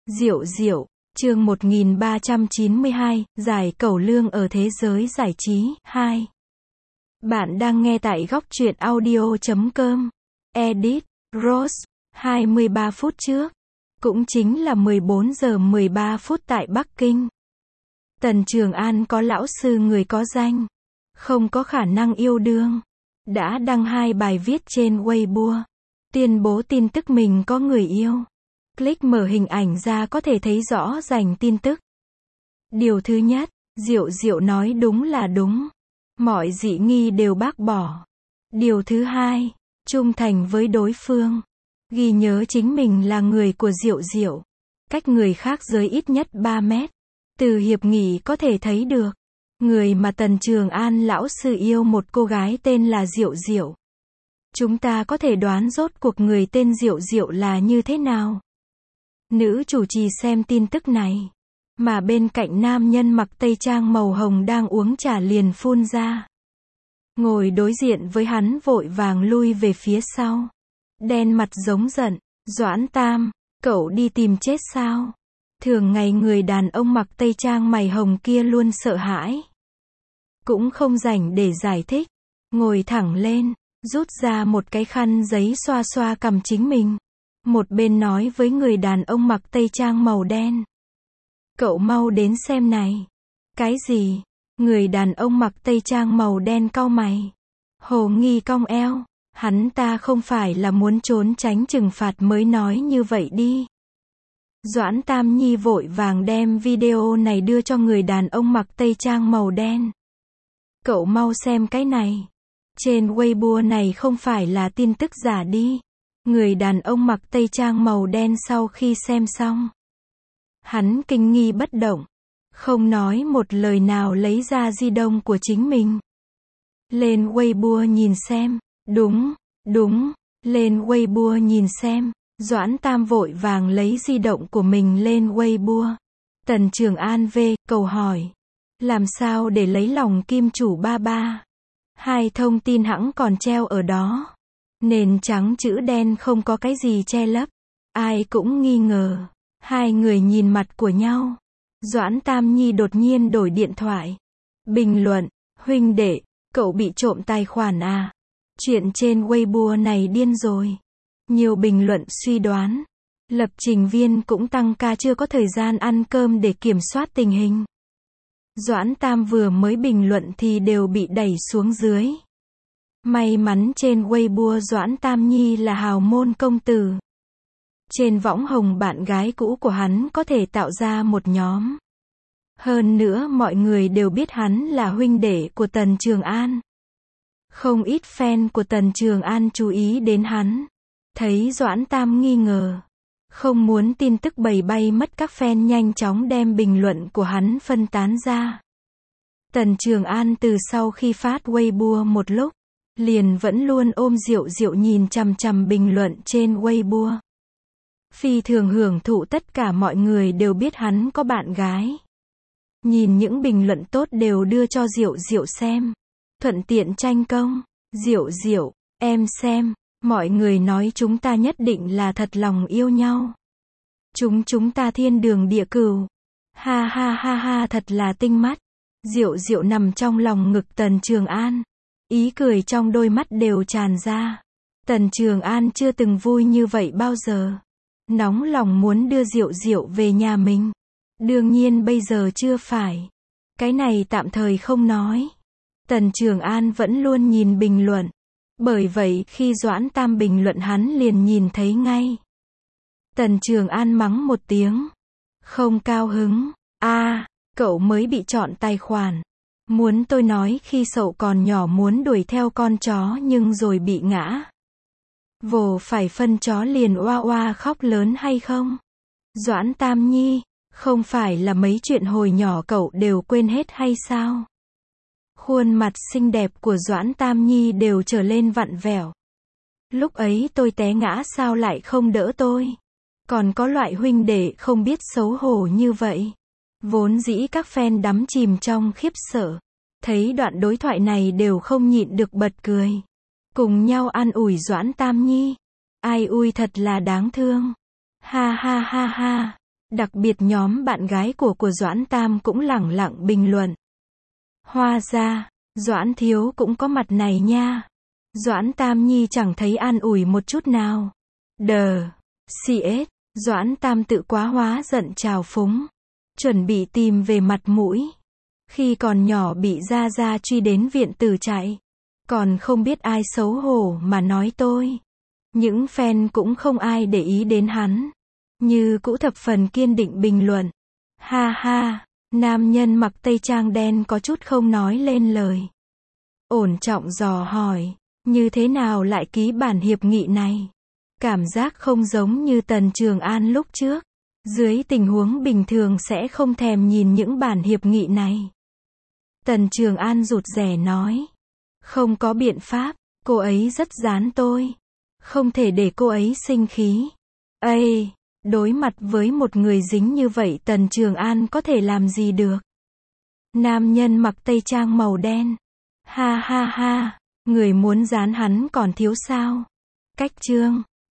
Diệu diệu, chương 1392, giải cẩu lương ở thế giới giải trí, 2. Bạn đang nghe tại góc truyện audio.com. Edit, Rose, 23 phút trước. Cũng chính là 14 giờ 13 phút tại Bắc Kinh. Tần Trường An có lão sư người có danh, không có khả năng yêu đương. Đã đăng 2 bài viết trên Weibo, tuyên bố tin tức mình có người yêu. Click mở hình ảnh ra có thể thấy rõ ràng tin tức. Điều thứ nhất, Diệu Diệu nói đúng là đúng. Mọi dị nghi đều bác bỏ. Điều thứ hai, trung thành với đối phương. Ghi nhớ chính mình là người của Diệu Diệu. Cách người khác giới ít nhất 3 mét. Từ hiệp nghị có thể thấy được. Người mà Tần Trường An lão sư yêu một cô gái tên là Diệu Diệu. Chúng ta có thể đoán rốt cuộc người tên Diệu Diệu là như thế nào. Nữ chủ trì xem tin tức này, mà bên cạnh nam nhân mặc tây trang màu hồng đang uống trà liền phun ra. Ngồi đối diện với hắn vội vàng lui về phía sau. Đen mặt giống giận, Doãn Tam, cậu đi tìm chết sao? Thường ngày người đàn ông mặc tây trang mày hồng kia luôn sợ hãi. Cũng không rảnh để giải thích. Ngồi thẳng lên, rút ra một cái khăn giấy xoa xoa cằm chính mình. Một bên nói với người đàn ông mặc tây trang màu đen. Cậu mau đến xem này. Cái gì? Người đàn ông mặc tây trang màu đen cau mày. Hồ nghi cong eo. Hắn ta không phải là muốn trốn tránh trừng phạt mới nói như vậy đi. Doãn Tam Nhi vội vàng đem video này đưa cho người đàn ông mặc tây trang màu đen. Cậu mau xem cái này. Trên Weibo này không phải là tin tức giả đi. Người đàn ông mặc tây trang màu đen sau khi xem xong, hắn kinh nghi bất động, không nói một lời nào lấy ra di động của chính mình. Lên Weibo nhìn xem, đúng, lên Weibo nhìn xem, Doãn Tam vội vàng lấy di động của mình lên Weibo. Tần Trường An cầu hỏi, làm sao để lấy lòng kim chủ ba ba? 2 thông tin hẵng còn treo ở đó. Nền trắng chữ đen không có cái gì che lấp. Ai cũng nghi ngờ. 2 người nhìn mặt của nhau. Doãn Tam Nhi đột nhiên đổi điện thoại. Bình luận, huynh đệ, cậu bị trộm tài khoản à? Chuyện trên Weibo này điên rồi. Nhiều bình luận suy đoán. Lập trình viên cũng tăng ca chưa có thời gian ăn cơm để kiểm soát tình hình. Doãn Tam vừa mới bình luận thì đều bị đẩy xuống dưới. May mắn trên Weibo Doãn Tam Nhi là hào môn công tử. Trên võng hồng bạn gái cũ của hắn có thể tạo ra một nhóm. Hơn nữa mọi người đều biết hắn là huynh đệ của Tần Trường An. Không ít fan của Tần Trường An chú ý đến hắn. Thấy Doãn Tam nghi ngờ, không muốn tin tức bầy bay mất, các fan nhanh chóng đem bình luận của hắn phân tán ra. Tần Trường An từ sau khi phát Weibo một lúc, liền vẫn luôn ôm Diệu Diệu nhìn chằm chằm bình luận trên Weibo. Phi thường hưởng thụ tất cả mọi người đều biết hắn có bạn gái. Nhìn những bình luận tốt đều đưa cho Diệu Diệu xem. Thuận tiện tranh công. Diệu Diệu, em xem, mọi người nói chúng ta nhất định là thật lòng yêu nhau. Chúng ta thiên đường địa cửu. Ha ha ha ha, thật là tinh mắt. Diệu Diệu nằm trong lòng ngực Tần Trường An. Ý cười trong đôi mắt đều tràn ra. Tần Trường An chưa từng vui như vậy bao giờ. Nóng lòng muốn đưa Diệu Diệu về nhà mình. Đương nhiên bây giờ chưa phải. Cái này tạm thời không nói. Tần Trường An vẫn luôn nhìn bình luận. Bởi vậy khi Doãn Tam bình luận hắn liền nhìn thấy ngay. Tần Trường An mắng một tiếng. Không cao hứng. Cậu mới bị chọn tài khoản. Muốn tôi nói khi cậu còn nhỏ muốn đuổi theo con chó nhưng rồi bị ngã. Vồ phải phân chó liền oa oa khóc lớn hay không? Doãn Tam Nhi, không phải là mấy chuyện hồi nhỏ cậu đều quên hết hay sao? Khuôn mặt xinh đẹp của Doãn Tam Nhi đều trở lên vặn vẹo. Lúc ấy tôi té ngã sao lại không đỡ tôi? Còn có loại huynh đệ không biết xấu hổ như vậy. Vốn dĩ các fan đắm chìm trong khiếp sợ. Thấy đoạn đối thoại này đều không nhịn được bật cười. Cùng nhau an ủi Doãn Tam Nhi. Ai ui thật là đáng thương. Ha ha ha ha. Đặc biệt nhóm bạn gái của Doãn Tam cũng lẳng lặng bình luận. Hóa ra, Doãn thiếu cũng có mặt này nha. Doãn Tam Nhi chẳng thấy an ủi một chút nào. Đờ, CS, Doãn Tam tự quá hóa giận trào phúng. Chuẩn bị tìm về mặt mũi. Khi còn nhỏ bị gia gia truy đến viện tử chạy. Còn không biết ai xấu hổ mà nói tôi. Những fan cũng không ai để ý đến hắn. Như cũ thập phần kiên định bình luận. Ha ha, nam nhân mặc tây trang đen có chút không nói lên lời. Ổn trọng dò hỏi, như thế nào lại ký bản hiệp nghị này? Cảm giác không giống như Tần Trường An lúc trước. Dưới tình huống bình thường sẽ không thèm nhìn những bản hiệp nghị này. Tần Trường An rụt rè nói. Không có biện pháp, cô ấy rất gián tôi. Không thể để cô ấy sinh khí. Ây, đối mặt với một người dính như vậy Tần Trường An có thể làm gì được? Nam nhân mặc tây trang màu đen. Ha ha ha, người muốn dán hắn còn thiếu sao? Cách chương